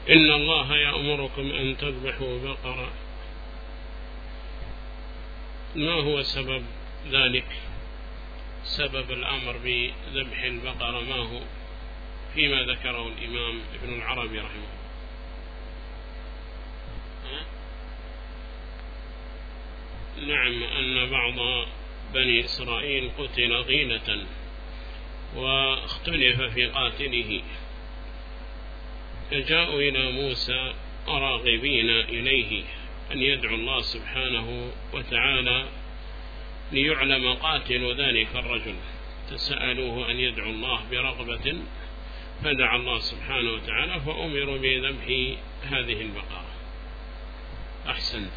إن الله يأمركم أن تذبحوا بقرة. ما هو سبب ذلك؟ سبب الأمر بذبح البقرة ما هو؟ فيما ذكره الإمام ابن العربي رحمه الله. نعم، أن بعض بني إسرائيل قتل غيلة واختلف في قاتله، فجاءوا إلى موسى راغبين إليه أن يدعو الله سبحانه وتعالى ليعلم قاتل ذلك الرجل، تسألوه أن يدعو الله برغبة، فدعا الله سبحانه وتعالى فأمروا بذبح هذه البقرة. أحسنت.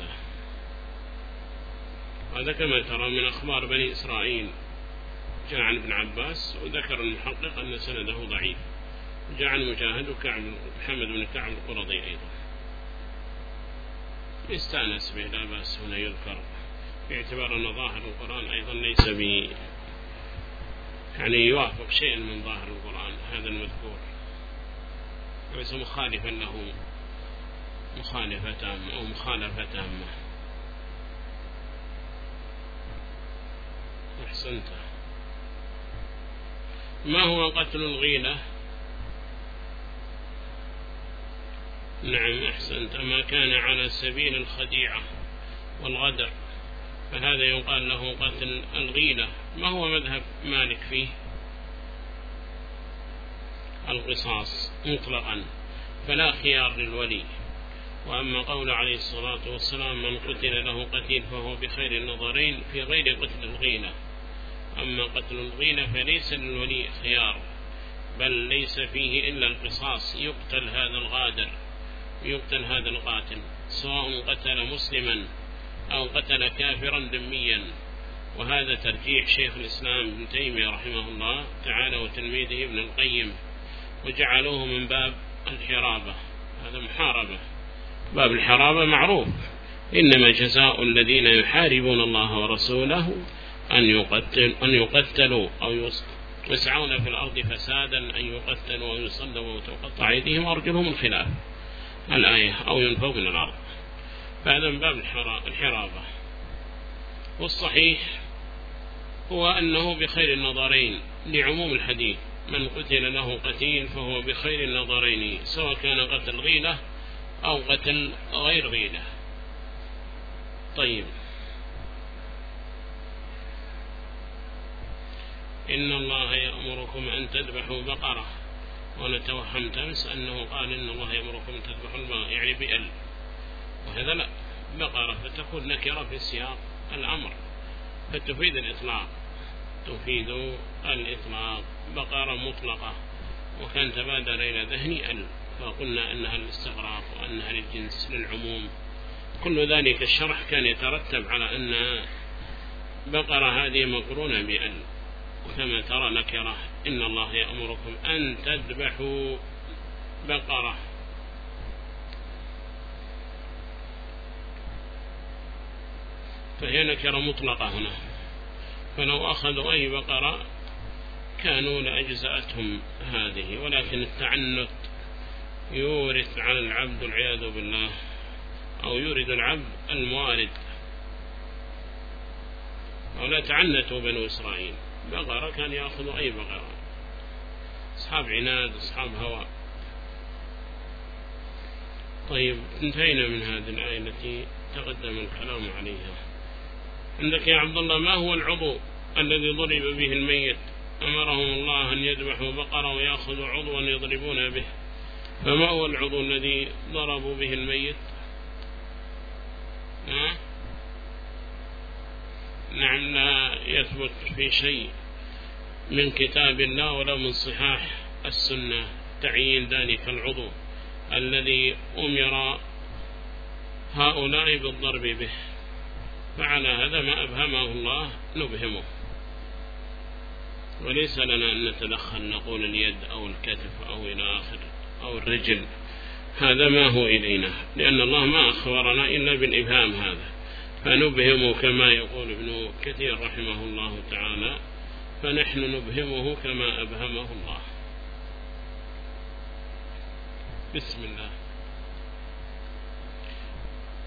هذا كما ترى من أخبار بني إسرائيل، جاء عن ابن عباس وذكر المحقق أن سنده ضعيف، جاء عن مجاهد وكعب محمد بن كعب القرظي أيضا، يستأنس به لا بأس هنا يذكر، باعتبار أن ظاهر القرآن أيضا ليس يعني يوافق شيئا من ظاهر القرآن هذا المذكور، وليس مخالفا له مخالفة تامة أو مخالفة تامة. أحسنت. ما هو قتل الغيلة؟ نعم أحسنت. ما كان على سبيل الخديعة والغدر فهذا يقال له قتل الغيلة. ما هو مذهب مالك فيه؟ القصاص مطلقا، فلا خيار للولي. وأما قول عليه الصلاة والسلام من قتل له قتيل فهو بخير النظرين في غير قتل الغيلة. أما قتل الغيلة فليس للولي خيار، بل ليس فيه إلا القصاص، يقتل هذا الغادر، يقتل هذا القاتل، سواء قتل مسلما أو قتل كافرا ذميا. وهذا ترجيح شيخ الإسلام ابن تيمية رحمه الله تعالى وتلميذه ابن القيم، وجعلوه من باب الحرابة. هذا محاربة، باب الحرابة معروف، إنما جزاء الذين يحاربون الله ورسوله أن يقتلوا أو يسعون في الأرض فسادا، أن يقتلوا ويصلبوا وتقطع أيديهم وأرجلهم من خلاف الآية، أو ينفوا من الأرض. فهذا من باب الحرابة. والصحيح هو أنه بخير النظرين لعموم الحديث، من قتل له قتيل فهو بخير النظرين، سواء كان قتل غيلة أو قتل غير غيلة. طيب، إن الله يأمركم أن تذبحوا بقرة، ونتوهم أمس أنه قال إن الله يأمركم أن تذبحوا البقرة يعني بأل، وهذا لا، بقرة فتكون نكرة في سياق الأمر فتفيد الإطلاق، تفيد الإطلاق، بقرة مطلقة، وكان تبادر إلى ذهني أل، فقلنا أنها الاستغراق وأنها للجنس للعموم. كل ذلك الشرح كان يترتب على أن بقرة هذه مقرونة بأل، وكما ترى نكرة، إن الله يأمركم أن تذبحوا بقرة. فهي نكرة مطلقة هنا، فلو أخذوا أي بقرة كانوا لأجزأتهم هذه، ولكن التعنت يورث على العبد العياذ بالله، أو يورد العبد الموارد. ولا تعنتوا بنو إسرائيل، بقرة كان يأخذوا أي بقرة، أصحاب عناد أصحاب هوى. طيب، انتهينا من هذه الآية التي تقدم الكلام عليها. عندك يا عبد الله، ما هو العضو الذي ضرب به الميت؟ أمرهم الله أن يذبحوا بقرة ويأخذوا عضوا يضربون به، فما هو العضو الذي ضربوا به الميت؟ نعم، لا يثبت في شيء من كتاب الله ولا من صحاح السنة تعيين ذلك العضو الذي أمر هؤلاء بالضرب به، فعلى هذا ما أبهمه الله نبهمه، وليس لنا أن نتدخل نقول اليد أو الكتف أو إلى آخر أو الرجل، هذا ما هو إلينا، لأن الله ما أخبرنا إلا بالإبهام هذا، فنبهمه كما يقول ابن كثير رحمه الله تعالى، فنحن نبهمه كما أبهمه الله. بسم الله.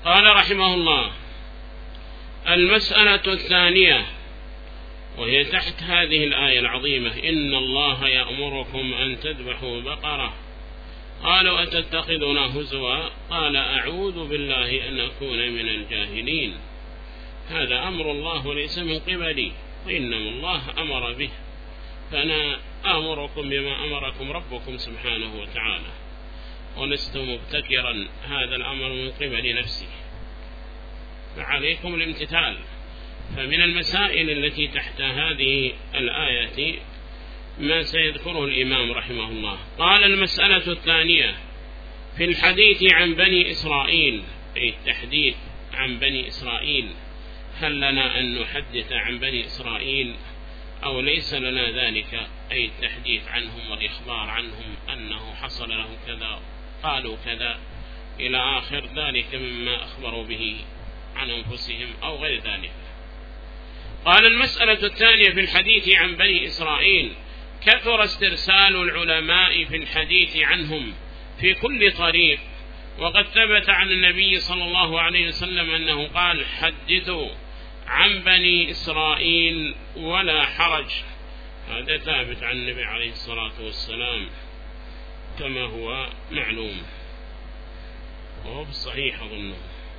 قال رحمه الله: المسألة الثانية، وهي تحت هذه الآية العظيمة: إن الله يأمركم أن تذبحوا بقرة. قالوا: أتتخذنا هزوا؟ قال: أعوذ بالله أن أكون من الجاهلين. هذا أمر الله وليس من قبلي، وإنما الله أمر به، فأنا آمركم بما أمركم ربكم سبحانه وتعالى، ولست مبتكرا، هذا الأمر من قبل نفسي، فعليكم الامتثال. فمن المسائل التي تحت هذه الآية ما سيذكره الإمام رحمه الله. قال: المسألة الثانية في الحديث عن بني إسرائيل، أي التحديث عن بني إسرائيل، هل لنا أن نحدث عن بني إسرائيل أو ليس لنا ذلك، أي التحديث عنهم والإخبار عنهم أنه حصل لهم كذا، قالوا كذا، إلى آخر ذلك مما أخبروا به عن أنفسهم أو غير ذلك. قال: المسألة الثانية في الحديث عن بني إسرائيل: كثر استرسال العلماء في الحديث عنهم في كل طريق، وقد ثبت عن النبي صلى الله عليه وسلم أنه قال: حدثوا عن بني إسرائيل ولا حرج. هذا ثابت عن النبي عليه الصلاة والسلام كما هو معلوم، وهو بالصحيح أظنه.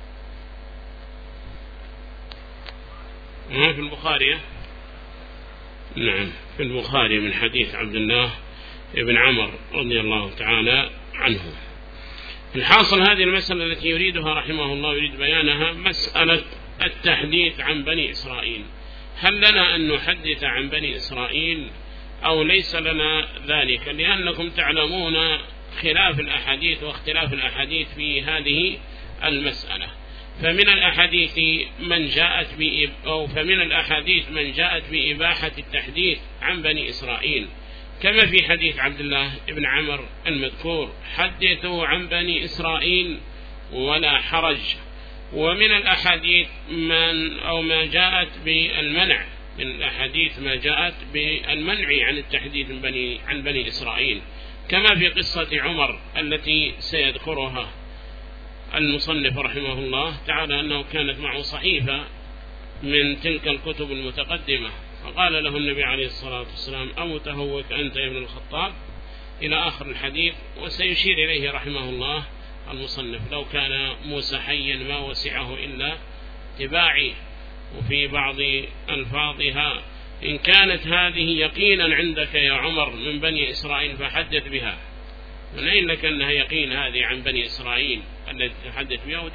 ما في البخاري؟ نعم، في البخاري من حديث عبد الله بن عمر رضي الله تعالى عنه. الحاصل هذه المسألة التي يريدها رحمه الله، يريد بيانها، مسألة التحديث عن بني إسرائيل. هل لنا أن نحدث عن بني إسرائيل أو ليس لنا ذلك؟ لأنكم تعلمون خلاف الأحاديث واختلاف الأحاديث في هذه المسألة. فمن الأحاديث من جاءت بإباحة التحديث عن بني إسرائيل، كما في حديث عبد الله بن عمر المذكور: حدثوا عن بني إسرائيل ولا حرج. ومن الأحاديث ما جاءت بالمنع، من الأحاديث ما جاءت بالمنع عن التحديث عن بني إسرائيل، كما في قصة عمر التي سيذكرها المصنف رحمه الله تعالى، أنه كانت معه صحيفة من تلك الكتب المتقدمة، فقال له النبي عليه الصلاة والسلام: أمتهوك أنت يا ابن الخطاب، إلى آخر الحديث. وسيشير إليه رحمه الله المصنف: لو كان موسى حيا ما وسعه إلا اتباعي. وفي بعض ألفاظها: إن كانت هذه يقينا عندك يا عمر من بني إسرائيل فحدث بها. من أين لك أنها يقين هذه عن بني إسرائيل التي تحدث بها؟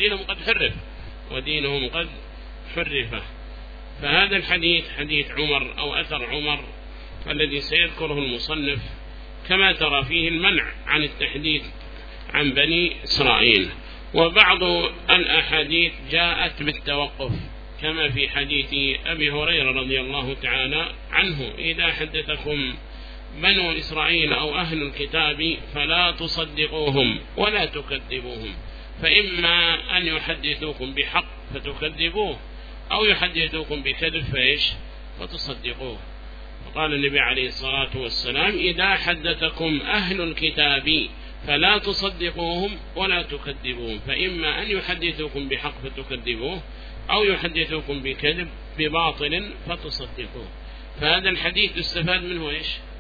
ودينهم قد حرف. فهذا الحديث حديث عمر أو أثر عمر الذي سيذكره المصنف، كما ترى فيه المنع عن التحديث عن بني إسرائيل. وبعض الأحاديث جاءت بالتوقف، كما في حديث أبي هريرة رضي الله تعالى عنه: إذا حدثكم بنو إسرائيل أو أهل الكتاب فلا تصدقوهم ولا تكذبوهم، فإما أن يحدثوكم بحق فتكذبوه، أو يحدثوكم بكذب فتصدقوه. وقال النبي عليه الصلاة والسلام: إذا حدثكم أهل الكتاب فلا تصدقوهم ولا تكذبوهم، فإما أن يحدثوكم بحق فتكذبوه، أو يحدثوكم بكذب بباطل فتصدقوه. فهذا الحديث يستفاد منه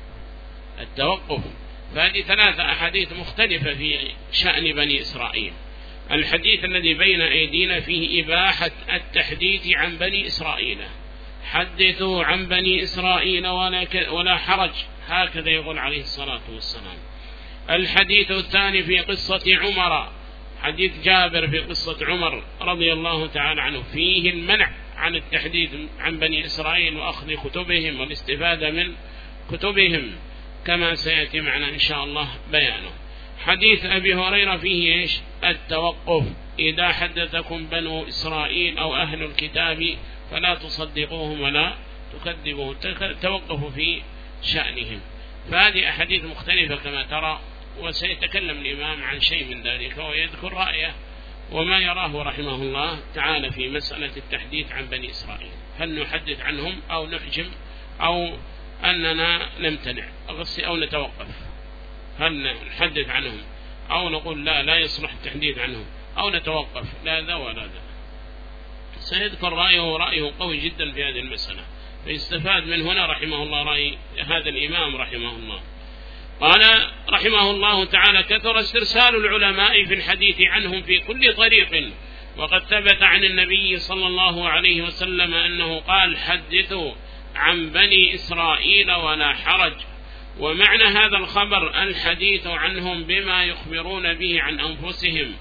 التوقف. فهذه 3 أحاديث مختلفة في شأن بني إسرائيل. الحديث الذي بين أيدينا فيه إباحة التحديث عن بني إسرائيل: حدثوا عن بني إسرائيل ولا حرج، هكذا يقول عليه الصلاة والسلام. الحديث الثاني في قصة عمر، حديث جابر في قصة عمر رضي الله تعالى عنه، فيه المنع عن التحديث عن بني إسرائيل وأخذ كتبهم والاستفادة من كتبهم، كما سيأتي معنا إن شاء الله بيانه. حديث أبي هريرة فيه التوقف: إذا حدثكم بنو إسرائيل أو أهل الكتاب فلا تصدقوهم ولا تكذبوهم، توقفوا في شأنهم. فهذه أحاديث مختلفة كما ترى، وسيتكلم الإمام عن شيء من ذلك ويذكر رأيه وما يراه رحمه الله تعالى في مسألة التحديث عن بني إسرائيل: هل نحدث عنهم أو نحجم أو أننا نمتنع أو نتوقف؟ هل نحدث عنهم أو نقول لا يصلح التحديث عنهم؟ أو نتوقف، لا ذا ولا ذا. سيذكر رأيه قوي جدا في هذه المسألة، فيستفاد من هنا رحمه الله رأي هذا الإمام رحمه الله. قال رحمه الله تعالى: كثر استرسال العلماء في الحديث عنهم في كل طريق، وقد ثبت عن النبي صلى الله عليه وسلم أنه قال: حدثوا عن بني إسرائيل ولا حرج. ومعنى هذا الخبر الحديث عنهم بما يخبرون به عن أنفسهم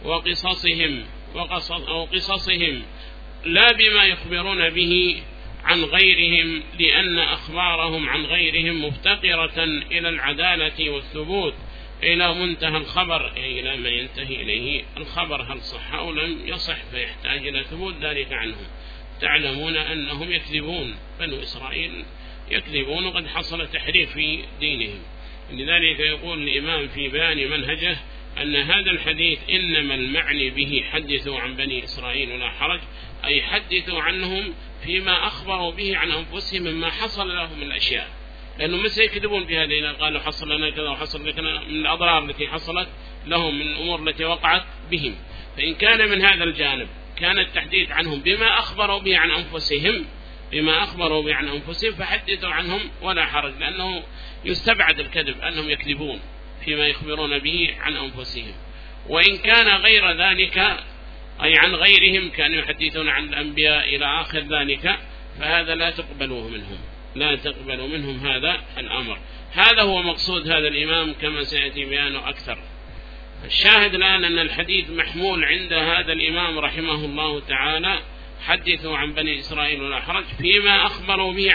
وقصصهم لا بما يخبرون به عن غيرهم، لأن أخبارهم عن غيرهم مفتقرة إلى العدالة والثبوت إلى منتهى الخبر، أي إلى ما ينتهي إليه الخبر، هل صح أو لم يصح، فيحتاج إلى ثبوت ذلك عنهم. تعلمون أنهم يكذبون، بنو إسرائيل يكذبون، وقد حصل تحريف في دينهم. لذلك يقول الإمام في بيان منهجه أن هذا الحديث إنما المعني به حدثوا عن بني إسرائيل ولا حرج، أي حدثوا عنهم فيما أخبروا به عن أنفسهم مما حصل لهم من الأشياء، لأنه ما سيكذبون في هذه، قالوا حصل لنا كذا وحصل لنا من الأضرار التي حصلت لهم من الأمور التي وقعت بهم. فإن كان من هذا الجانب كان التحديث عنهم بما أخبروا به عن أنفسهم فحدثوا عنهم ولا حرج، لأنه يستبعد الكذب أنهم يكذبون فيما يخبرون به عن أنفسهم. وإن كان غير ذلك، أي عن غيرهم، كانوا يحدثون عن الأنبياء إلى آخر ذلك، فهذا لا تقبلوا منهم هذا الأمر. هذا هو مقصود هذا الإمام كما سيأتي بيانه أكثر. الشاهد الآن أن الحديث محمول عند هذا الإمام رحمه الله تعالى: حدثوا عن بني إسرائيل ولا حرج، فيما أخبروا به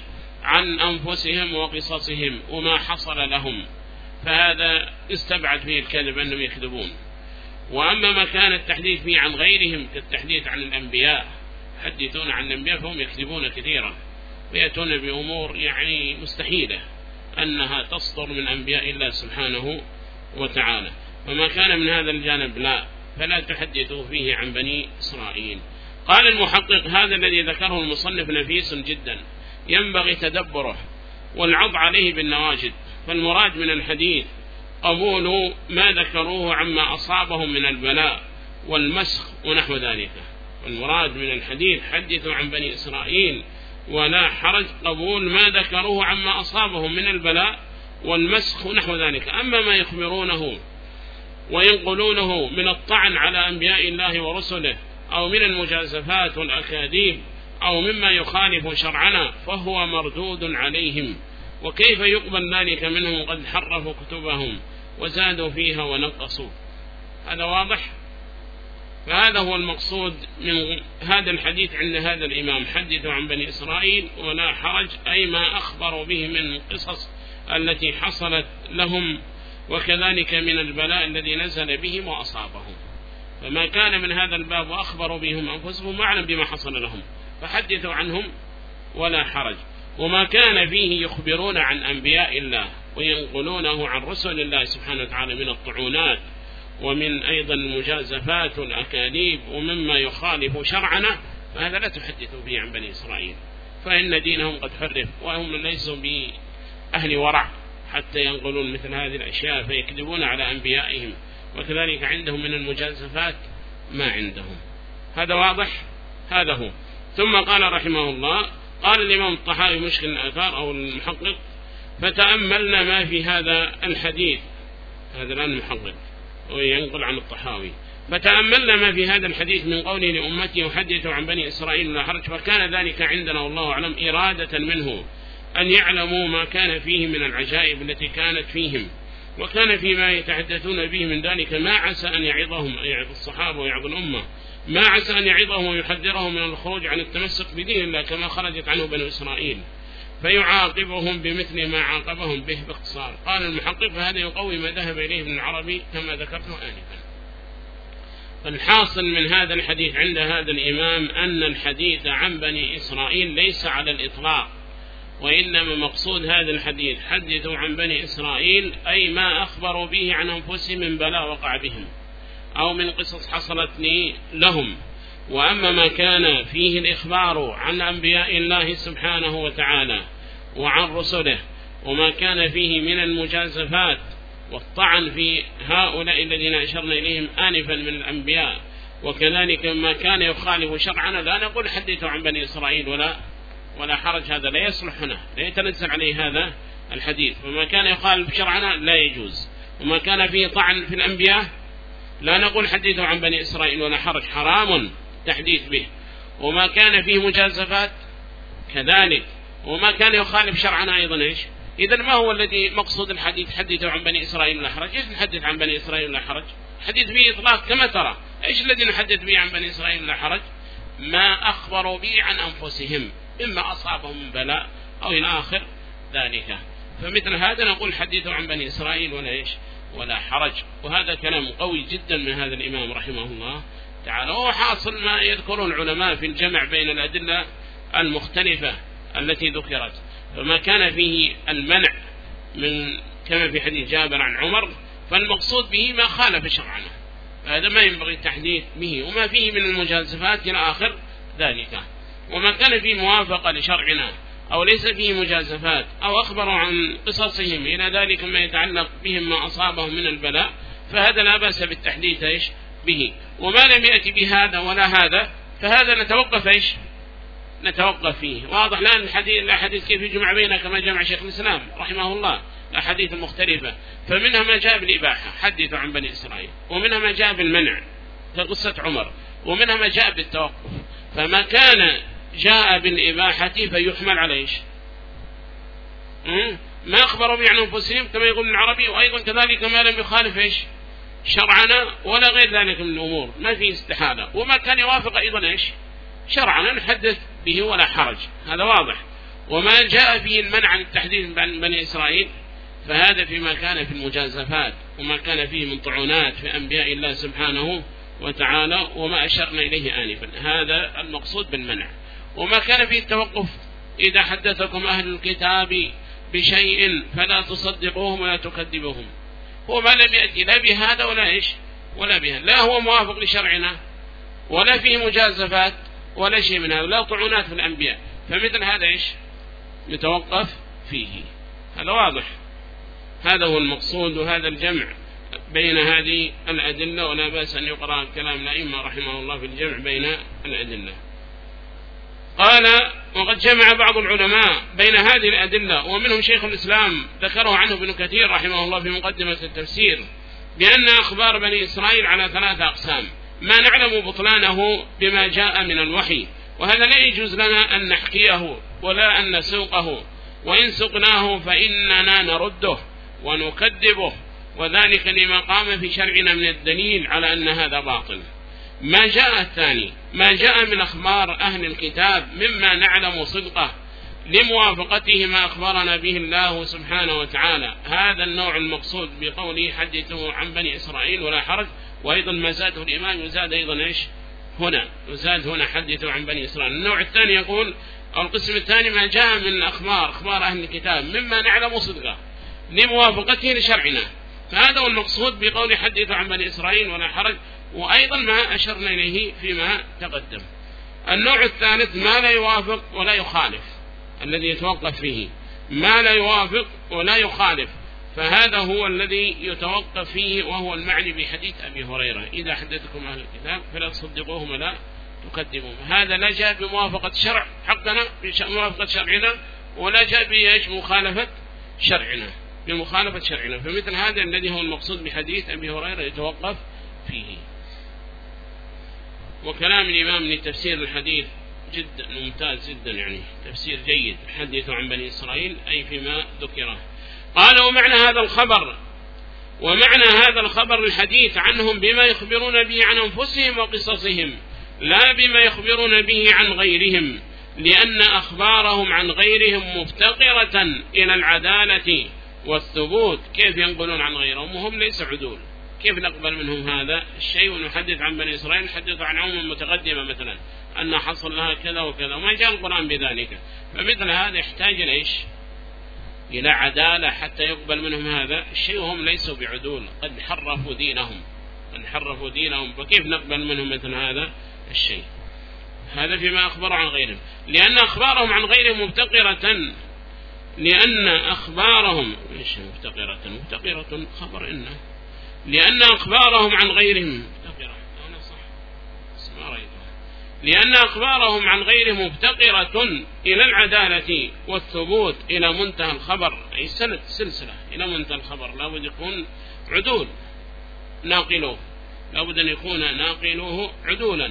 عن أنفسهم وقصصهم وما حصل لهم، فهذا استبعد فيه الكذب أنهم يكذبون. وأما ما كان التحديث فيه عن غيرهم كالتحديث عن الأنبياء، يحدثون عن الأنبياء فهم يكذبون كثيرا، ويأتون بأمور يعني مستحيلة أنها تصدر من أنبياء الله سبحانه وتعالى. وما كان من هذا الجانب لا، فلا تحدثوا فيه عن بني إسرائيل. قال المحقق: هذا الذي ذكره المصنف نفيس جدا، ينبغي تدبره والعض عليه بالنواجد. فالمراد من الحديث قبول ما ذكروه عما أصابهم من البلاء والمسخ ونحو ذلك. والمراد من الحديث: حدثوا عن بني إسرائيل ولا حرج، قبول ما ذكروه عما أصابهم من البلاء والمسخ ونحو ذلك. أما ما يخبرونه وينقلونه من الطعن على أنبياء الله ورسله، أو من المجازفات والأكاذيب، أو مما يخالف شرعنا، فهو مردود عليهم. وكيف يقبل ذلك منهم قد حرفوا كتبهم وزادوا فيها ونقصوا؟ هذا واضح. فهذا هو المقصود من هذا الحديث عند هذا الإمام: حدثوا عن بني إسرائيل ولا حرج، أي ما أخبروا به من القصص التي حصلت لهم، وكذلك من البلاء الذي نزل بهم وأصابهم. فما كان من هذا الباب وأخبروا بهم أنفسهم أعلم بما حصل لهم، فحدثوا عنهم ولا حرج. وما كان فيه يخبرون عن أنبياء الله وينقلونه عن رسل الله سبحانه وتعالى من الطعونات، ومن أيضا المجازفات والأكاذيب، ومما يخالف شرعنا، فهذا لا تحدثوا به عن بني إسرائيل، فإن دينهم قد حرف، وهم ليسوا بأهل ورع حتى ينقلون مثل هذه الأشياء فيكذبون على أنبيائهم، وكذلك عندهم من المجازفات ما عندهم. هذا واضح. هذا هو. ثم قال رحمه الله: قال الإمام الطحاوي مشكل الآثار أو المحقق: فتأملنا ما في هذا الحديث. هذا الآن المحقق وينقل عن الطحاوي: فتأملنا ما في هذا الحديث من قوله لأمتي يحدثوا عن بني إسرائيل ولا حرج، فكان ذلك عندنا والله أعلم إرادة منه أن يعلموا ما كان فيه من العجائب التي كانت فيهم، وكان فيما يتحدثون به من ذلك ما عسى أن يعظهم، أي يعظ الصحابة ويعظ الأمة، ما عسى أن يعظهم ويحذرهم من الخروج عن التمسك بدين الله كما خرجت عنه بنو إسرائيل، فيعاقبهم بمثل ما عاقبهم به باختصار. قال المحقق: فهذا يقوي ما ذهب إليه ابن العربي كما ذكرته آنفا. فالحاصل من هذا الحديث عند هذا الإمام أن الحديث عن بني إسرائيل ليس على الإطلاق، وإنما مقصود هذا الحديث: حدثوا عن بني إسرائيل، أي ما أخبروا به عن أنفسهم من بلاء وقع بهم أو من قصص حصلت لهم. وأما ما كان فيه الإخبار عن أنبياء الله سبحانه وتعالى وعن رسله، وما كان فيه من المجازفات والطعن في هؤلاء الذين أشرنا إليهم آنفا من الأنبياء، وكذلك ما كان يخالف شرعنا لا نقول حدثوا عن بني إسرائيل ولا حرج، هذا لا يصلح هنا، لا يتنزل عليه هذا الحديث. وما كان يخالف شرعنا لا يجوز، وما كان فيه طعن في الأنبياء لا نقول حدثوا عن بني إسرائيل ولا حرج، حرام تحديث به. وما كان فيه مجازفات كذلك، وما كان يخالف شرعنا أيضا إيش. إذن ما هو الذي مقصود الحديث حدثوا عن بني إسرائيل ولا حرج؟ إيش نحدث عن بني إسرائيل ولا حرج؟ حديث به إطلاق كما ترى. إيش الذي نحدث به عن بني إسرائيل ولا حرج؟ ما أخبروا به عن أنفسهم إما أصابهم من بلاء أو إلى آخر ذلك. فمثل هذا نقول حدثوا عن بني إسرائيل ولا حرج. وهذا كلام قوي جدا من هذا الإمام رحمه الله تعالى. وهو حاصل ما يذكرون العلماء في الجمع بين الأدلة المختلفة التي ذكرت. فما كان فيه المنع من كما في حديث جابر عن عمر فالمقصود به ما خالف شرعنا، هذا ما ينبغي التحديث به. وما فيه من المجازفات إلى آخر ذلك. وما كان فيه موافقة لشرعنا أو ليس فيه مجازفات أو أخبروا عن قصصهم إلى ذلك ما يتعلق بهم ما أصابهم من البلاء، فهذا لا بأس بالتحديث به. وما لم يأتي بهذا ولا هذا فهذا نتوقف فيه. واضح الآن الحديث كيف يجمع بينه كما جمع شيخ الإسلام رحمه الله الأحاديث المختلفة. فمنها ما جاء بالإباحة حدثوا عن بني إسرائيل، ومنها ما جاء بالمنع كقصة عمر، ومنها ما جاء بالتوقف. فما كان جاء بالإباحة فيحمل على إيش؟ ما أخبروا به عن أنفسهم كما يقول العربي، وأيضا كذلك ما لم يخالف إيش؟ شرعنا ولا غير ذلك من الأمور، ما في استحالة. وما كان يوافق أيضا إيش؟ شرعنا نحدث به ولا حرج، هذا واضح. وما جاء فيه المنع عن التحديث عن بني إسرائيل فهذا فيما كان في المجازفات وما كان فيه من طعونات في أنبياء الله سبحانه وتعالى وما أشرنا إليه آنفا، هذا المقصود بالمنع. وما كان فيه التوقف، إذا حدثكم أهل الكتاب بشيء فلا تصدقوهم ولا تكذبوهم، هو ما لم يأتي لا بهذا ولا إيش ولا بهذا، لا هو موافق لشرعنا ولا فيه مجازفات ولا شيء من هذا، لا طعونات في الأنبياء، فمثل هذا إيش يتوقف فيه. هذا واضح، هذا هو المقصود. وهذا الجمع بين هذه الأدلة، ولا بأس أن يقرأ كلام الأئمة رحمه الله في الجمع بين الأدلة. قال وقد جمع بعض العلماء بين هذه الأدلة، ومنهم شيخ الإسلام ذكره عنه ابن كثير رحمه الله في مقدمة التفسير، بأن أخبار بني إسرائيل على 3 أقسام، ما نعلم بطلانه بما جاء من الوحي، وهذا لا يجوز لنا أن نحكيه ولا أن نسوقه، وإن سقناه فإننا نرده ونكذبه، وذلك لما قام في شرعنا من الدليل على أن هذا باطل. ما جاء الثاني ما جاء من أخبار أهل الكتاب مما نعلم صدقه لموافقته ما أخبرنا به الله سبحانه وتعالى، هذا النوع المقصود بقوله حدثوا عن بني إسرائيل ولا حرج. وأيضا ما زاده الإمام يزاد أيضا إيش هنا، يزاد هنا حدثوا عن بني إسرائيل. النوع الثاني يقول أو القسم الثاني ما جاء من أخبار أهل الكتاب مما نعلم صدقه لموافقته لشرعنا، فهذا هو المقصود بقول حدثوا عن بني إسرائيل ولا حرج، وأيضا ما أشرنا إليه فيما تقدم. النوع الثالث ما لا يوافق ولا يخالف، الذي يتوقف فيه ما لا يوافق ولا يخالف، فهذا هو الذي يتوقف فيه، وهو المعني بحديث أبي هريرة إذا حدثكم أهل الكتاب فلا تصدقوهم ولا تكذبوهم. هذا لا جاء بموافقة شرع حقنا بموافقة شرعنا، ولا جاء بمخالفة شرعنا بمخالفة شرعنا، فمثل هذا الذي هو المقصود بحديث أبي هريرة يتوقف فيه. وكلام الإمام لتفسير الحديث جدا ممتاز جدا، يعني تفسير جيد، حدثوا عن بني إسرائيل أي فيما ذكره. قال ومعنى هذا الخبر الحديث عنهم بما يخبرون به عن أنفسهم وقصصهم، لا بما يخبرون به عن غيرهم، لأن أخبارهم عن غيرهم مفتقرة إلى العدالة والثبوت. كيف ينقلون عن غيرهم وهم ليس عدول؟ كيف نقبل منهم هذا الشيء ونحدث عن بني إسرائيل نحدث عن أمم متقدمة مثلا أن حصل لها كذا وكذا، وما جاء القرآن بذلك؟ فمثل هذا يحتاج إلى عدالة حتى يقبل منهم هذا الشيء، وهم ليسوا بعدول، قد حرفوا دينهم، فكيف نقبل منهم مثل هذا الشيء؟ هذا فيما أخبروا عن غيرهم، لأن أخبارهم عن غيرهم مفتقرة لأن أخبارهم مفتقرة خبر إن، لأن أخبارهم عن غيرهم أنا صح اسمع رأيك، لأن أخبارهم عن غيرهم مفتقرة إلى العدالة والثبوت إلى منتهى الخبر، أي سلسلة إلى منتهى الخبر، لابد يكون عدول ناقلوه، لابد أن يكون ناقلوه عدولا،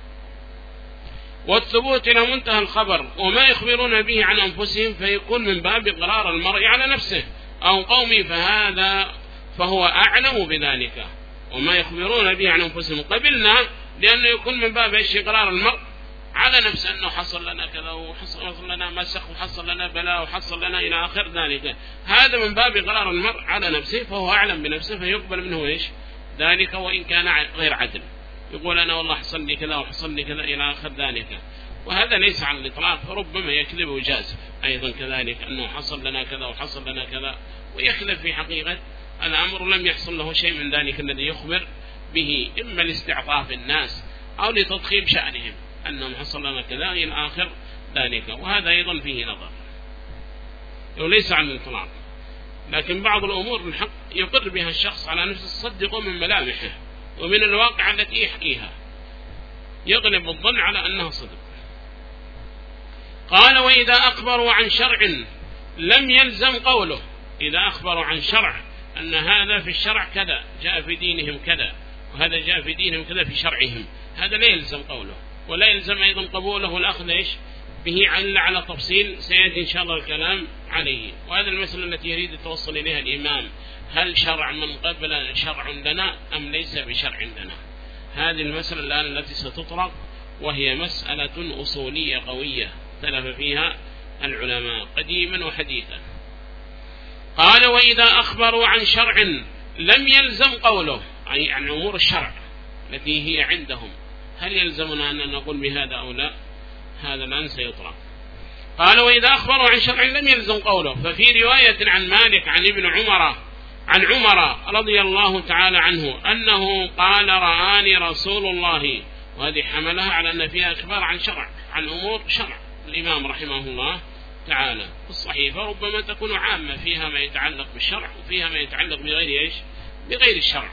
والثبوت إلى منتهى الخبر، وما يخبرون به عن أنفسهم فيكون من باب إقرار المرء على نفسه أو قومه، فهو أعلم بذلك، وما يخبرون به عن أنفسهم قبلنا، لأنه يكون من باب إقرار المرء على نفسه أنه حصل لنا كذا وحصل لنا مسخ وحصل لنا بلاء وحصل لنا إلى آخر ذلك، هذا من باب إقرار المرء على نفسه، فهو أعلم بنفسه فيقبل منه ذلك وإن كان غير عدل، يقول أنا والله حصل لي كذا وحصل لي كذا إلى آخر ذلك، وهذا ليس على الإطلاق، فربما يكذب ويجازف أيضا كذلك أنه حصل لنا كذا وحصل لنا كذا، ويكذب في حقيقة الأمر لم يحصل له شيء من ذلك الذي يخبر به، إما لاستعطاف الناس أو لتضخيم شأنهم أنهم حصل لنا كذا إلى آخر ذلك، وهذا أيضا فيه نظر، وليس على الإطلاق، لكن بعض الأمور الحق يقر بها الشخص على نفسه الصدق من ملامحه ومن الواقع التي يحكيها، يغلب الظن على أنها صدق. قال وإذا أخبروا عن شرع لم يلزم قوله، إذا أخبروا عن شرع أن هذا في الشرع كذا جاء في دينهم كذا وهذا جاء في دينهم كذا في شرعهم، هذا لا يلزم قوله، ولا يلزم أيضا قبوله والأخذ به إلا على تفصيل سيأتي إن شاء الله الكلام عليه. وهذا المسألة التي يريد التوصل إليها الإمام، هل شرع من قبل شرع لنا أم ليس بشرع لنا؟ هذه المسألة الآن التي ستطرق، وهي مسألة أصولية قوية اختلف فيها العلماء قديما وحديثا. قال وإذا أخبروا عن شرع لم يلزم قوله، أي عن أمور الشرع التي هي عندهم، هل يلزمنا أن نقول بهذا أو لا؟ هذا الآن سيطرق. قال وإذا أخبروا عن شرع لم يلزم قوله، ففي رواية عن مالك عن ابن عمر رضي الله تعالى عنه أنه قال رآني رسول الله، وهذه حملها على أن فيها أخبار عن شرع، عن أمور شرع الإمام رحمه الله تعالى. الصحيفة ربما تكون عامة، فيها ما يتعلق بالشرع وفيها ما يتعلق بغير الشرع.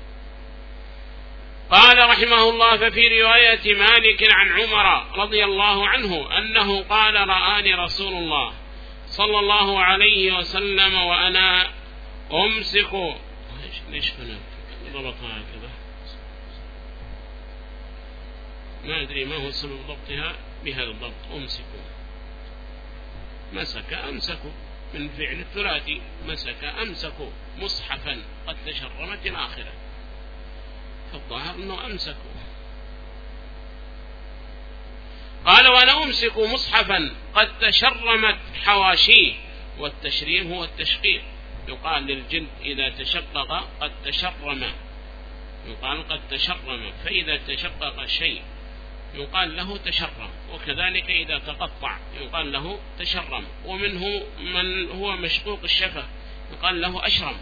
قال رحمه الله ففي رواية مالك عن عمر رضي الله عنه أنه قال رآني رسول الله صلى الله عليه وسلم وأنا أمسك، ليش ضبطها كذا ما أدري ما هو سبب ضبطها بهذا الضبط، أمسك مسك أمسك من فعل الثلاثي، مسك أمسك مصحفا قد تشرمت الآخرة، فالظاهر أنه أمسكوا. قال وأنا أمسك مصحفا قد تشرمت حواشيه، والتشريم هو التشقيق، يقال للجلد إذا تشقق قد تشرم، يقال قد تشرم، فإذا تشقق شيء يقال له تشرم، وكذلك إذا تقطع يقال له تشرم، ومنه من هو مشقوق الشفة يقال له أشرم،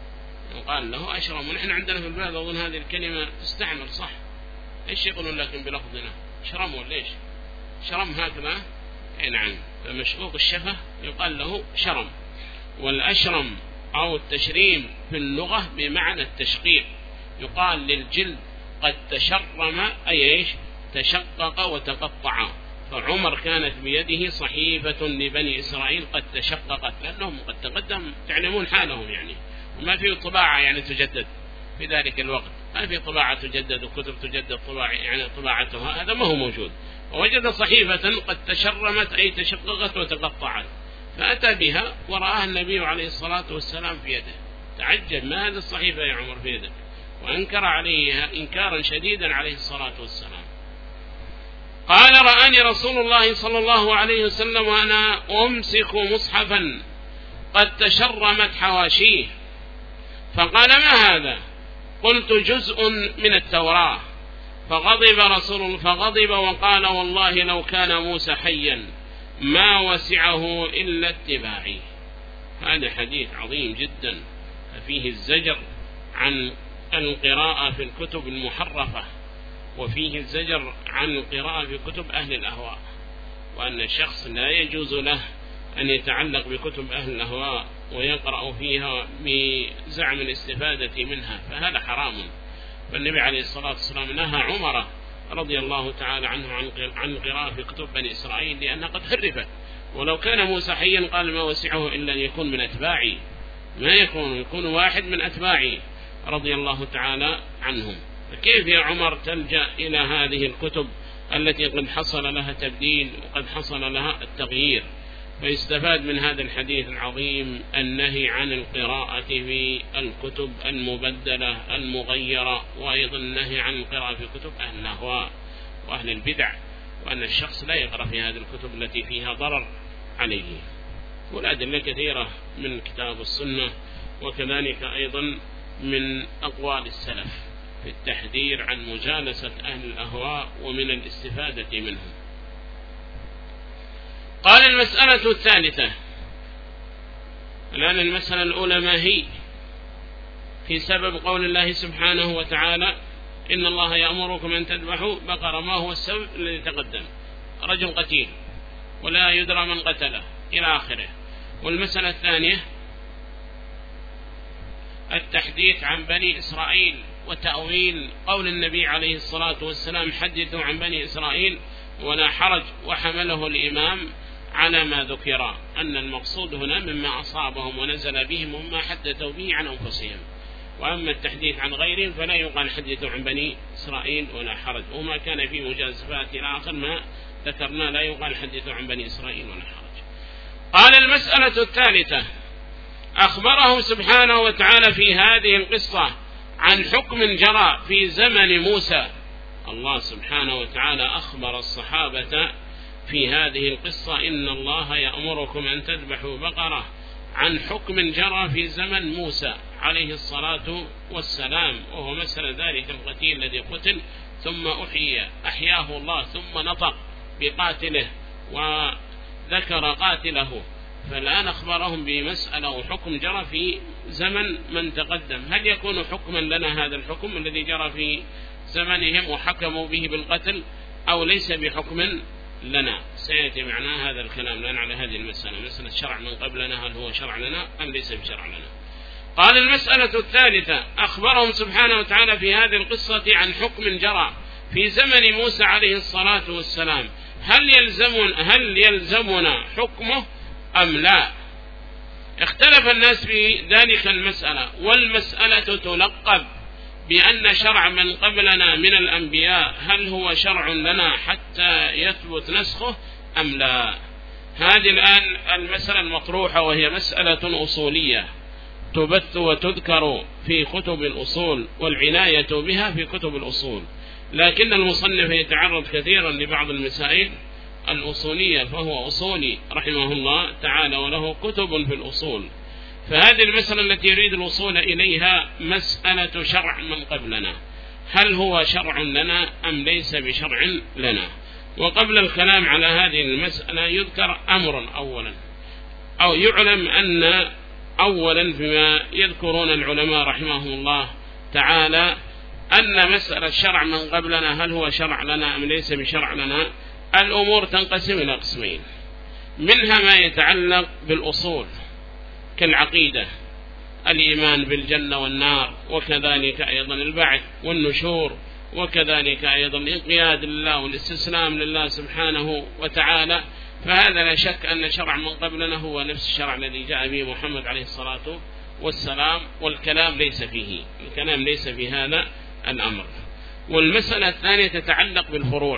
ونحن عندنا في البلاد أظن هذه الكلمة تستعمل صح، إيش يقولون لكن بلفظنا شرم ولا إيش؟ شرم هكذا، نعم، فمشقوق الشفة يقال له شرم. والأشرم أو التشريم في اللغة بمعنى التشقيق، يقال للجلد قد تشرم أي إيش؟ تشقق وتقطع. فعمر كانت بيده صحيفة لبني إسرائيل قد تشققت، لأنهم قد تقدم تعلمون حالهم يعني، وما في طباعة يعني تجدد في ذلك الوقت، ما في طباعة تجدد وكتب تجدد يعني طباعتها، هذا ما هو موجود. ووجد صحيفة قد تشرمت أي تشققت وتقطعت، فأتى بها ورآها النبي عليه الصلاة والسلام في يده، تعجب ما هذه الصحيفة يا عمر في يدك، وأنكر عليها إنكارا شديدا عليه الصلاة والسلام. قال رآني رسول الله صلى الله عليه وسلم وأنا أمسك مصحفا قد تشرمت حواشيه، فقال ما هذا؟ قلت جزء من التوراة. فغضب وقال والله لو كان موسى حيا ما وسعه إلا اتباعي. هذا حديث عظيم جدا، فيه الزجر عن القراءة في الكتب المحرفة، وفيه الزجر عن القراءة في كتب أهل الأهواء، وأن الشخص لا يجوز له أن يتعلق بكتب أهل الأهواء ويقرأ فيها بزعم الاستفادة منها، فهذا حرام. فالنبي عليه الصلاة والسلام نهى عمر رضي الله تعالى عنه عن قراءة في كتب بني إسرائيل لأنها قد حرفت. ولو كان موسى حيا قال ما وسعه إلا أن يكون من أتباعي، ما يكون واحد من أتباعي رضي الله تعالى عنهم. فكيف يا عمر تلجأ إلى هذه الكتب التي قد حصل لها تبديل وقد حصل لها التغيير؟ فيستفاد من هذا الحديث العظيم النهي عن القراءة في الكتب المبدلة المغيرة، وأيضا النهي عن القراءة في كتب أهل الأهواء وأهل البدع، وأن الشخص لا يقرأ في هذه الكتب التي فيها ضرر عليه. والأدلة كثيرة من كتاب السنة، وكذلك أيضا من أقوال السلف في التحذير عن مجالسة أهل الأهواء ومن الاستفادة منهم. قال المسألة الثالثة. الآن المسألة الأولى ما هي؟ في سبب قول الله سبحانه وتعالى إن الله يأمركم أن تذبحوا بقرة، ما هو السبب الذي تقدم؟ رجل قتيل ولا يدرى من قتله إلى آخره. والمسألة الثانية التحديث عن بني إسرائيل وتأويل قول النبي عليه الصلاة والسلام حدثوا عن بني إسرائيل ولا حرج، وحمله الإمام على ما ذكر أن المقصود هنا مما أصابهم ونزل بهم وما حدثوا به عن أنفسهم. وأما التحديث عن غيرهم فلا يقال حدثوا عن بني إسرائيل ولا حرج، وما كان في مجازفات إلى آخر ما ذكرنا لا يقال حدثوا عن بني إسرائيل ولا حرج. قال المسألة الثالثة أخبرهم سبحانه وتعالى في هذه القصة عن حكم جرى في زمن موسى. الله سبحانه وتعالى أخبر الصحابة في هذه القصة إن الله يأمركم أن تذبحوا بقرة عن حكم جرى في زمن موسى عليه الصلاة والسلام، وهو مسألة ذلك القتيل الذي قتل ثم أحياه الله ثم نطق بقاتله وذكر قاتله. فالآن أخبرهم بمسألة وحكم جرى في زمن من تقدم. هل يكون حكما لنا هذا الحكم الذي جرى في زمنهم وحكموا به بالقتل، أو ليس بحكم لنا؟ سيأتي معنا هذا الكلام لنا على هذه المسألة، مسألة شرع من قبلنا، هل هو شرع لنا أم ليس بشرع لنا؟ قال المسألة الثالثة أخبرهم سبحانه وتعالى في هذه القصة عن حكم جرى في زمن موسى عليه الصلاة والسلام، هل يلزمنا حكمه أم لا؟ اختلف الناس في ذلك المسألة، والمسألة تلقب بأن شرع من قبلنا من الأنبياء هل هو شرع لنا حتى يثبت نسخه أم لا؟ هذه الآن المسألة المطروحة، وهي مسألة أصولية تبث وتذكر في كتب الأصول والعناية بها في كتب الأصول، لكن المصنف يتعرض كثيرا لبعض المسائل الأصولية، فهو أصولي رحمه الله تعالى وله كتب في الأصول. فهذه المسألة التي يريد الوصول إليها مسألة شرع من قبلنا، هل هو شرع لنا أم ليس بشرع لنا؟ وقبل الكلام على هذه المسألة يذكر أمر أولا، أو يعلم أن أولا فيما يذكرون العلماء رحمهم الله تعالى أن مسألة شرع من قبلنا هل هو شرع لنا أم ليس بشرع لنا، الأمور تنقسم إلى قسمين، منها ما يتعلق بالأصول كالعقيدة، الإيمان بالجنة والنار، وكذلك أيضا البعث والنشور، وكذلك أيضا الانقياد لله والاستسلام لله سبحانه وتعالى. فهذا لا شك أن شرع من قبلنا هو نفس الشرع الذي جاء به محمد عليه الصلاة والسلام، والكلام ليس فيه، الكلام ليس في هذا الأمر. والمسألة الثانية تتعلق بالفروع،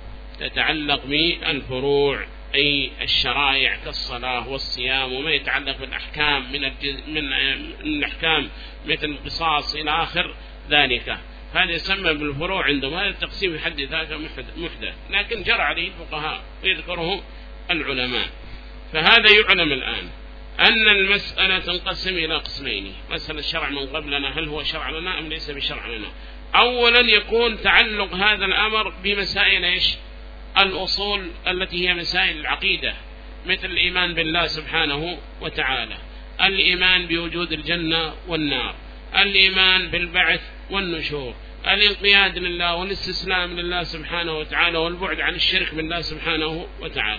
تتعلق بالفروع أي الشرائع كالصلاة والصيام وما يتعلق بالأحكام من الأحكام مثل القصاص إلى آخر ذلك، هذا يسمى بالفروع عندهم. هذا التقسيم بحد ذاته محدث، لكن جرى عليه الفقهاء ويذكره العلماء. فهذا يعلم الآن أن المسألة تنقسم إلى قسمين، مسألة الشرع من قبلنا هل هو شرع لنا أم ليس بشرع لنا. أولا يكون تعلق هذا الأمر بمسائل إيش؟ الأصول التي هي مسائل العقيدة، مثل الإيمان بالله سبحانه وتعالى، الإيمان بوجود الجنة والنار، الإيمان بالبعث والنشور، الانقياد لله والاستسلام لله سبحانه وتعالى، والبعد عن الشرك بالله سبحانه وتعالى.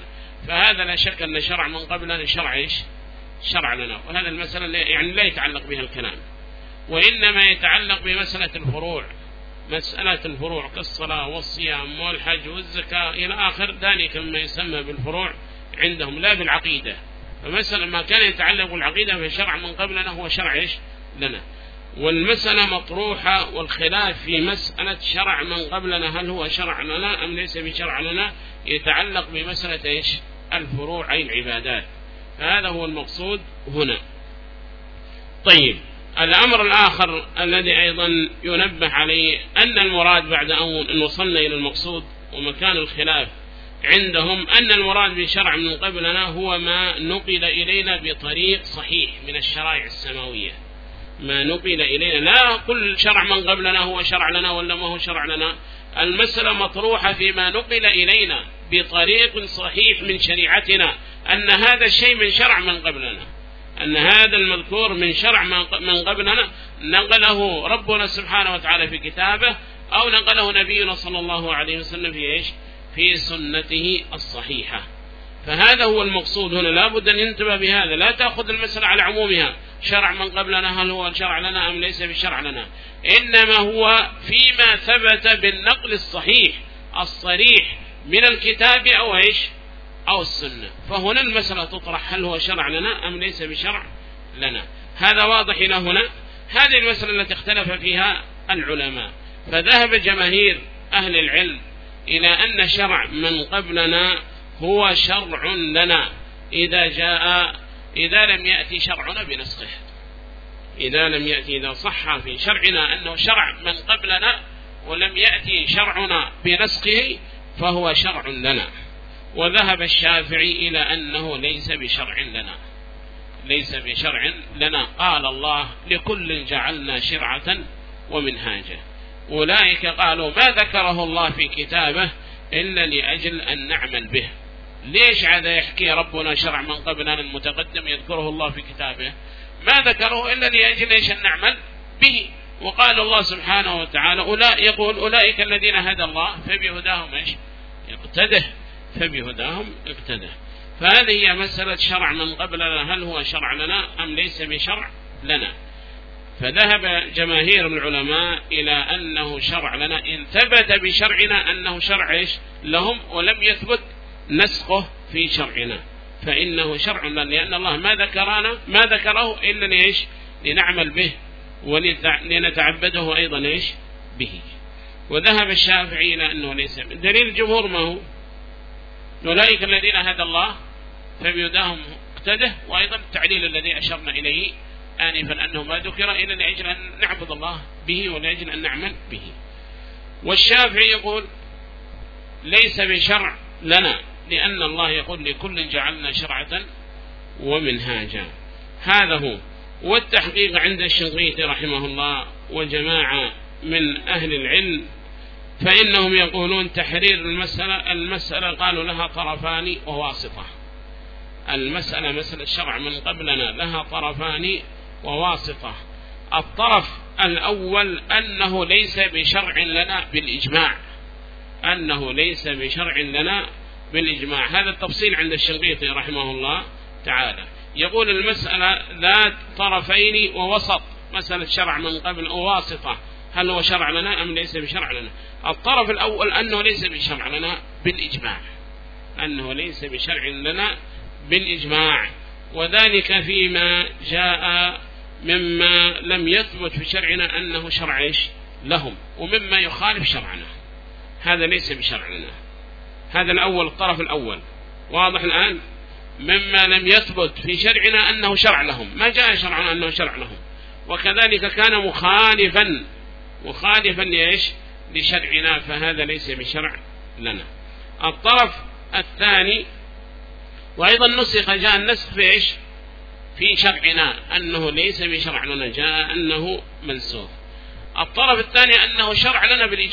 فهذا لا شك أن شرع من قبلنا شرع لنا، وهذا المسألة يعني لا يتعلق بها الكلام، وإنما يتعلق بمسألة الفروع، مسألة الفروع كالصلاة والصيام والحج والزكاة إلى آخر ذلك مما يسمى بالفروع عندهم، لا بالعقيدة. فمسألة ما كان يتعلق بالعقيدة فشرع من قبلنا هو شرع لنا. والمسألة مطروحة، والخلاف في مسألة شرع من قبلنا هل هو شرع لنا أم ليس بشرع لنا يتعلق بمسألة الفروع أي العبادات. فهذا هو المقصود هنا. طيب، الأمر الآخر الذي أيضا ينبه عليه أن المراد بعد أن وصلنا إلى المقصود ومكان الخلاف عندهم، أن المراد بشرع من قبلنا هو ما نقل إلينا بطريق صحيح من الشرائع السماوية، ما نقل إلينا، لا كل شرع من قبلنا هو شرع لنا ولا ما هو شرع لنا. المسألة مطروحة فيما نقل إلينا بطريق صحيح من شريعتنا أن هذا الشيء من شرع من قبلنا، أن هذا المذكور من شرع من قبلنا نقله ربنا سبحانه وتعالى في كتابه أو نقله نبينا صلى الله عليه وسلم في سنته الصحيحة. فهذا هو المقصود هنا، لا بد أن ينتبه بهذا، لا تأخذ المسألة على عمومها شرع من قبلنا هل هو شرع لنا أم ليس بشرع لنا، إنما هو فيما ثبت بالنقل الصريح من الكتاب أو السنة. فهنا المسألة تطرح هل هو شرع لنا أم ليس بشرع لنا. هذا واضح إلى هنا. هذه المسألة التي اختلف فيها العلماء، فذهب جماهير أهل العلم إلى أن شرع من قبلنا هو شرع لنا إذا لم يأتي شرعنا بنسخه، إذا صح في شرعنا أنه شرع من قبلنا ولم يأتي شرعنا بنسخه فهو شرع لنا. وذهب الشافعي إلى أنه ليس بشرع لنا، قال الله لكل جعلنا شرعة ومنهاجا. أولئك قالوا ما ذكره الله في كتابه إلا لأجل أن نعمل به. ليش هذا يحكي ربنا شرع من قبلنا المتقدم يذكره الله في كتابه؟ ما ذكره إلا لأجل أن نعمل به. وقال الله سبحانه وتعالى يقول أولئك الذين هدى الله فبهداهم اقتده. فهذه هي مسألة شرع من قبلنا هل هو شرع لنا أم ليس بشرع لنا. فذهب جماهير العلماء إلى أنه شرع لنا إن ثبت بشرعنا أنه شرع لهم ولم يثبت نسخه في شرعنا فإنه شرع لنا، لأن الله ما ذكره إلا لنعمل به ولنتعبده أيضا به. وذهب الشافعي إلى أنه ليس. دليل الجمهور ما هو؟ أولئك الذين هدى الله فبهداهم اقتده. وأيضا التعليل الذي أشرنا إليه آنفا أنه ما ذكر إلا لأجل أن نعبد الله به ولأجل أن نعمل به. والشافعي يقول ليس بشرع لنا لأن الله يقول لكل جعلنا شرعة ومنهاجا. هذا هو. والتحقيق عند الشنقيطي رحمه الله وجماعة من أهل العلم فإنهم يقولون تحرير المسألة قالوا لها طرفان وواسطة. المسألة مسألة الشرع من قبلنا لها طرفان وواسطة. الطرف الأول أنه ليس بشرع لنا بالإجماع، هذا التفصيل عند الشنقيطي رحمه الله تعالى. يقول المسألة ذات طرفين ووسط، مسألة شرع من قبل وواسطة، هل هو شرع لنا أم ليس بشرع لنا؟ الطرف الأول أنه ليس بشرع لنا بالإجماع، وذلك فيما جاء مما لم يثبت في شرعنا أنه شرع لهم ومما يخالف شرعنا، هذا ليس بشرع لنا. هذا الأول، الطرف الأول واضح الآن. مما لم يثبت في شرعنا أنه شرع لهم، ما جاء شرعنا أنه شرع لهم، وكذلك كان مخالفا لشرعنا، فهذا ليس بشرع لنا. الطرف الثاني وأيضا جاء النسخ في شرعنا أنه ليس بشرع لنا، جاء أنه منسوخ. الطرف الثاني أنه شرع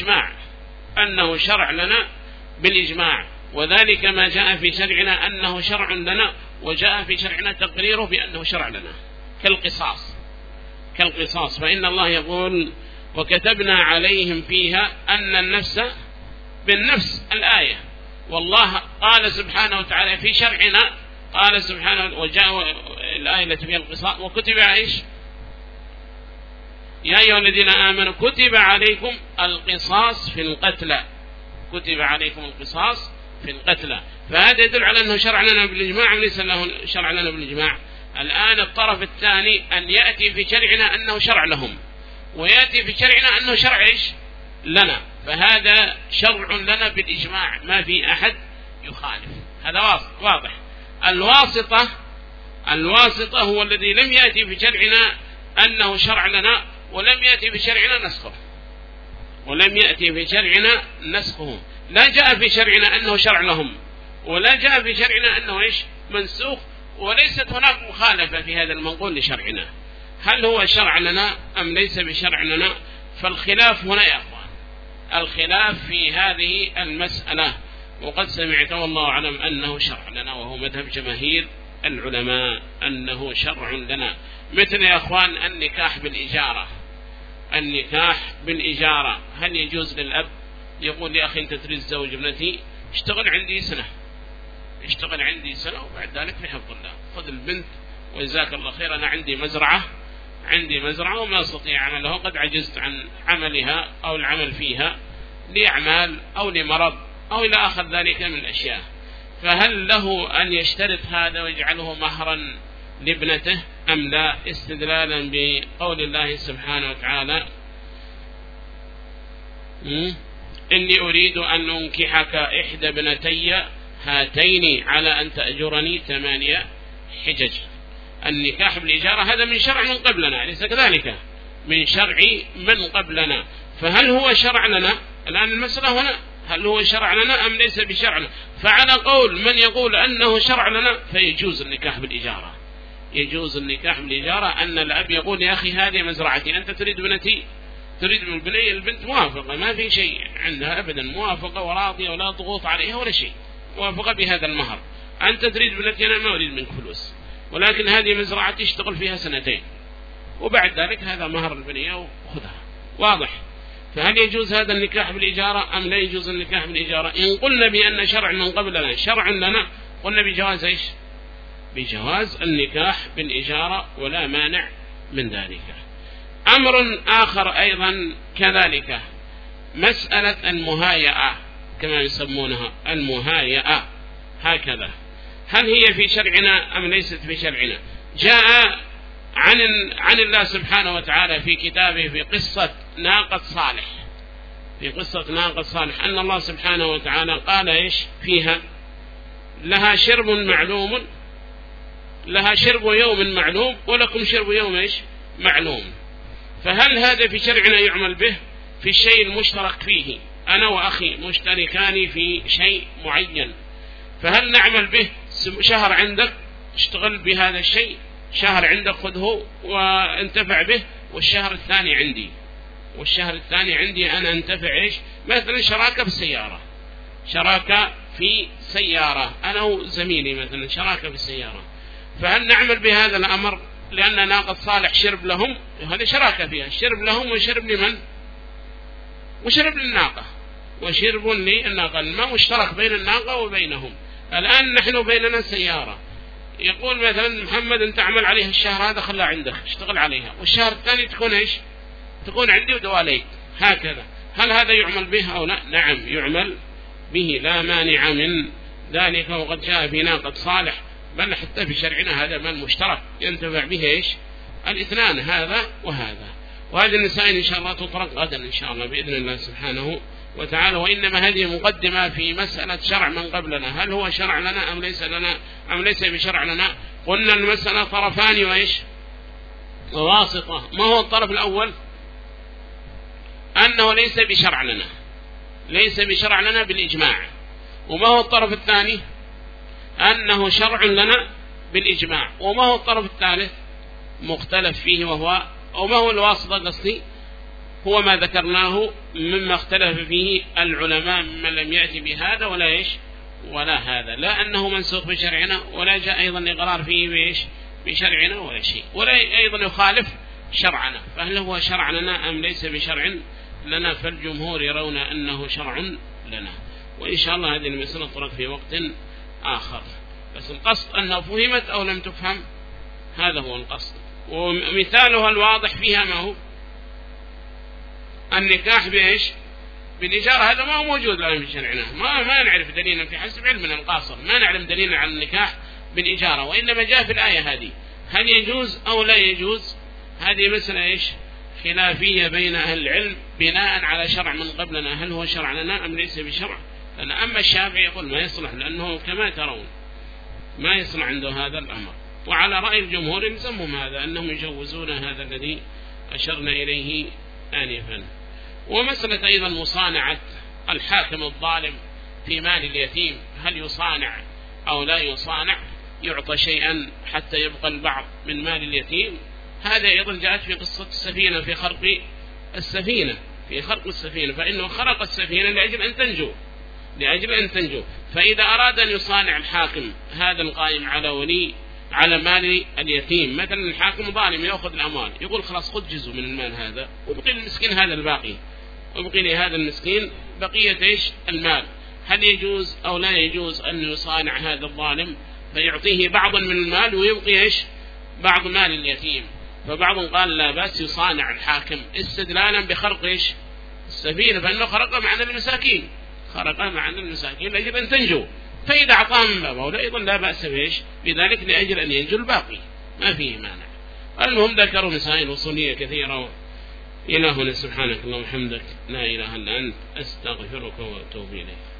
لنا بالإجماع، وذلك ما جاء في شرعنا أنه شرع لنا وجاء في شرعنا تقريره بأنه شرع لنا، كالقصاص. فإن الله يقول وكتبنا عليهم فيها أن النفس بالنفس الآية، والله قال سبحانه وتعالى في شرعنا، قال سبحانه وجاء الآية التي فيها القصاص وكتب إيش؟ يا أيها الذين آمنوا كتب عليكم القصاص في القتلى، كتب عليكم القصاص في القتلى. فهذا يدل على أنه شرع لنا بالإجماع وليس له شرع لنا بالإجماع. الآن الطرف الثاني أن يأتي في شرعنا أنه شرع لهم، ويأتي في شرعنا أنه شرع إيش؟ لنا. فهذا شرع لنا بالإجماع، ما في أحد يخالف، هذا واضح. الواسطة هو الذي لم يأتي في شرعنا أنه شرع لنا، ولم يأتي في شرعنا نسخه، ولم يأتي في شرعنا نسخه. لا جاء في شرعنا أنه شرع لهم، ولا جاء في شرعنا أنه إيش؟ منسوخ، وليست هناك مخالفة في هذا المنقول لشرعنا. هل هو شرع لنا أم ليس بشرع لنا؟ فالخلاف هنا يا أخوان، الخلاف في هذه المسألة. وقد سمعت والله أعلم أنه شرع لنا، وهو مذهب جماهير العلماء أنه شرع لنا. مثل يا أخوان النكاح بالإجارة، النكاح بالإجارة هل يجوز للأب يقول لي أخي أنت تريد تزوج ابنتي، اشتغل عندي سنة، اشتغل عندي سنة، وبعد ذلك في حفظ الله خذ البنت وجزاك الله خير، أنا عندي مزرعة وما أستطيع عملها، قد عجزت عن عملها أو العمل فيها لأعمال أو لمرض أو إلى آخر ذلك من الأشياء. فهل له أن يشترط هذا ويجعله مهرا لابنته أم لا؟ استدلالا بقول الله سبحانه وتعالى إني أريد أن أنكحك إحدى ابنتي هاتين على أن تأجرني 8 حجج. النكاح بالإجارة هذا من شرع من قبلنا، ليس كذلك؟ من شرع من قبلنا. فهل هو شرع لنا؟ الآن المسألة هنا هل هو شرع لنا أم ليس بشرعنا؟ فعلى قول من يقول أنه شرع لنا فيجوز النكاح بالإجارة، يجوز النكاح بالإجارة. أن الأب يقول يا أخي هذه مزرعتي، أنت تريد بنتي، تريد من البنية، البنت موافقة، ما في شيء عندها أبدا، موافقة وراضية ولا ضغوط عليها ولا شيء، موافقة بهذا المهر. أنت تريد بنتي، أنا ما أريد منك فلوس، ولكن هذه مزرعتي اشتغل فيها 2 وبعد ذلك هذا مهر البنية وخذها. واضح؟ فهل يجوز هذا النكاح بالإجارة أم لا يجوز النكاح بالإجارة؟ إن قلنا بأن شرع من قبلنا شرع لنا قلنا بجواز إيش؟ بجواز النكاح بالإجارة ولا مانع من ذلك. أمر آخر أيضا كذلك مسألة المهايئة كما يسمونها، المهايئة هكذا، هل هي في شرعنا أم ليست في شرعنا؟ جاء عن الله سبحانه وتعالى في كتابه في قصة ناقة صالح، في قصة ناقة صالح أن الله سبحانه وتعالى قال إيش فيها؟ لها شرب معلوم، لها شرب يوم معلوم ولكم شرب يوم إيش؟ معلوم. فهل هذا في شرعنا يعمل به؟ في الشيء المشترك فيه، أنا وأخي مشتركان في شيء معين، فهل نعمل به؟ شهر عندك اشتغل بهذا الشيء، شهر عندك خذه وانتفع به، والشهر الثاني عندي، والشهر الثاني عندي أنا انتفع إيش؟ مثلا شراكة في السيارة، شراكة في سيارة أنا وزميلي مثلا شراكة في السيارة، فهل نعمل بهذا الأمر؟ لأن ناقة صالح شرب لهم، هذه شراكة فيها، شرب لهم وشرب لمن؟ وشرب للناقة، وشرب للناقة، الماء مشترك بين الناقة وبينهم. الآن نحن بيننا سيارة، يقول مثلا محمد أنت عمل عليها الشهر هذا خلها عندك اشتغل عليها، والشهر الثاني تكون إيش؟ تكون عندي ودواليك، هكذا. هل هذا يعمل به أو لا؟ نعم يعمل به، لا مانع من ذلك. وقد جاء في ناقة صالح، بل حتى في شرعنا هذا مال مشترك ينتفع به إيش؟ الاثنان، هذا وهذا. وهذه المسائل إن شاء الله تطرق غدا إن شاء الله بإذن الله سبحانه وتعالى. وإنما هذه مقدمة في مسألة شرع من قبلنا، هل هو شرع لنا أم ليس لنا أم ليس بشرع لنا؟ قلنا المسألة طرفان وإيش؟ وواسطة. ما هو الطرف الأول؟ أنه ليس بشرع لنا، ليس بشرع لنا بالإجماع. وما هو الطرف الثاني؟ أنه شرع لنا بالإجماع. وما هو الطرف الثالث؟ مختلف فيه، وهو أو ما هو الواسطة قصدي؟ هو ما ذكرناه مما اختلف فيه العلماء، ممن لم يأتي بهذا ولا إيش؟ ولا هذا، لا أنه منسوخ بشرعنا، ولا جاء أيضا لقرار فيه بإيش؟ بشرعنا ولا شيء، ولا أيضا يخالف شرعنا. فهل هو شرع لنا أم ليس بشرع لنا؟ فالجمهور يرون أنه شرع لنا. وإن شاء الله هذه المسألة تطرق في وقت آخر، بس القصد أنها فهمت أو لم تفهم، هذا هو القصد. ومثالها الواضح فيها ما هو النكاح بإيش؟ بالإجارة. هذا ما هو موجود الآن في شرعنا، ما نعرف دليلا في حسب علمنا القاصر، ما نعلم دليلا على النكاح بالإجارة، وإنما جاء في الآية هذه هل يجوز أو لا يجوز. هذه مسألة إيش؟ خلافية بين أهل العلم بناء على شرع من قبلنا، هل هو شرع لنا أم ليس بشرع. أما الشافعي يقول ما يصلح، لأنه كما ترون ما يصلح عنده هذا الأمر. وعلى رأي الجمهور يلزمهم هذا، أنهم يجوزون هذا الذي أشرنا إليه آنفا. ومسألة أيضا مصانعة الحاكم الظالم في مال اليتيم، هل يصانع أو لا يصانع، يعطى شيئا حتى يبقى البعض من مال اليتيم. هذا أيضا جاءت في قصة السفينة، في خرق السفينة، فإنه خرق السفينة لأجل أن تنجو. فإذا أراد أن يصانع الحاكم هذا القائم على مال اليتيم، مثلا الحاكم ظالم يأخذ الأموال، يقول خلاص خذ جزء من المال هذا وبقي للمسكين هذا الباقي، وبقي لهذا المسكين بقية إيش المال. هل يجوز أو لا يجوز أن يصانع هذا الظالم فيعطيه بعضا من المال ويبقي إيش بعض مال اليتيم؟ فبعضهم قال لا بأس يصانع الحاكم استدلالا بخرق إيش السفينة، فإنه خرق معنا المساكين لأجل أن تنجو، فإذا أعطاهم من بابه أيضا لا بأس بذلك لأجل أن ينجو الباقي، ما فيه مانع. المهم ذكروا مسائل وصولية كثيرة. إلهنا سبحانك اللهم وبحمدك لا إله إلا أنت أستغفرك وأتوب إليك.